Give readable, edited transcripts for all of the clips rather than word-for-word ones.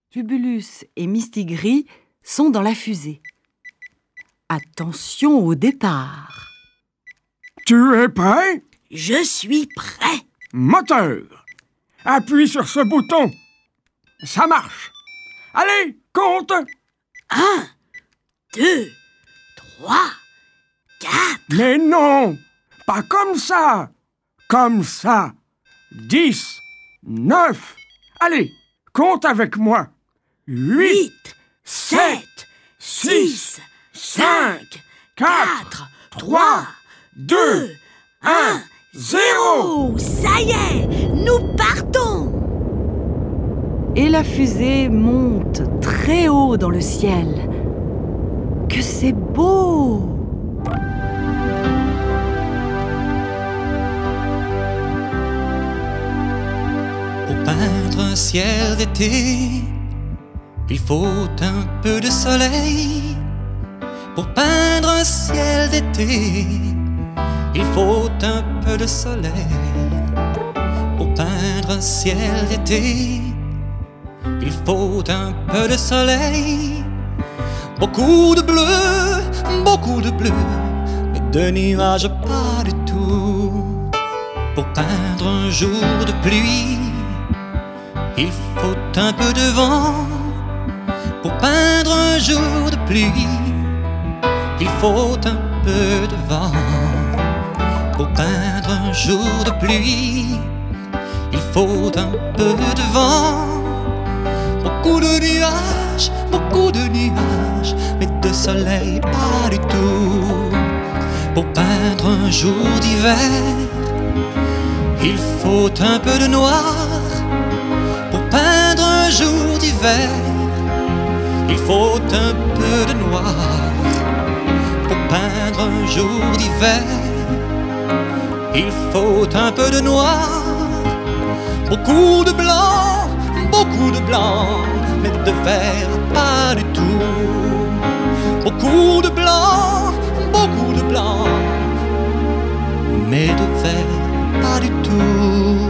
Tubulus et Mistigris sont dans la fusée. Attention au départ. Tu es prêt? Je suis prêt. Moteur! Appuie sur ce bouton. Ça marche. Allez, compte! 1, 2, 3, 4. Mais non! Pas comme ça! Comme ça! 10, 9. Allez, compte avec moi. 8, 7, 6, 5, 4, 3, 2, 1, 0. Oh, ça y est, nous partons. Et la fusée monte très haut dans le ciel. Que c'est beau! Pour peindre un ciel d'été, il faut un peu de soleil. Pour peindre un ciel d'été, il faut un peu de soleil. Pour peindre un ciel d'été, il faut un peu de soleil. Beaucoup de bleu, mais de nuages pas du tout. Pour peindre un jour de pluie, il faut un peu de vent. Pour peindre un jour de pluie, il faut un peu de vent. Pour peindre un jour de pluie, il faut un peu de vent. Beaucoup de nuages, mais de soleil pas du tout. Pour peindre un jour d'hiver, il faut un peu de noir. Pour peindre un jour d'hiver, il faut un peu de noir. Pour peindre un jour d'hiver, il faut un peu de noir. Beaucoup de blanc, mais de vert pas du tout. Beaucoup de blanc, mais de vert pas du tout.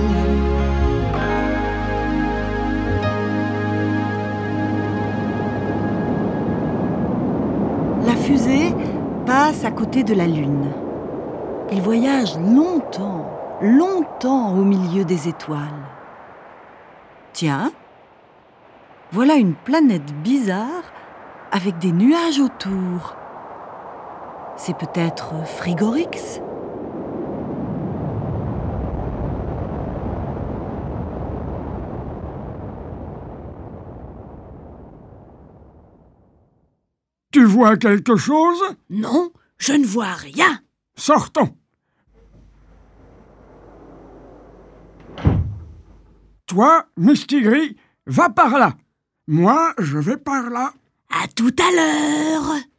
La fusée passe à côté de la Lune. Il voyage longtemps au milieu des étoiles. Tiens, voilà une planète bizarre avec des nuages autour. C'est peut-être Frigorix ? Tu vois quelque chose? Non, je ne vois rien. Sortons. Toi, Mistigris, va par là. Moi, je vais par là. À tout à l'heure.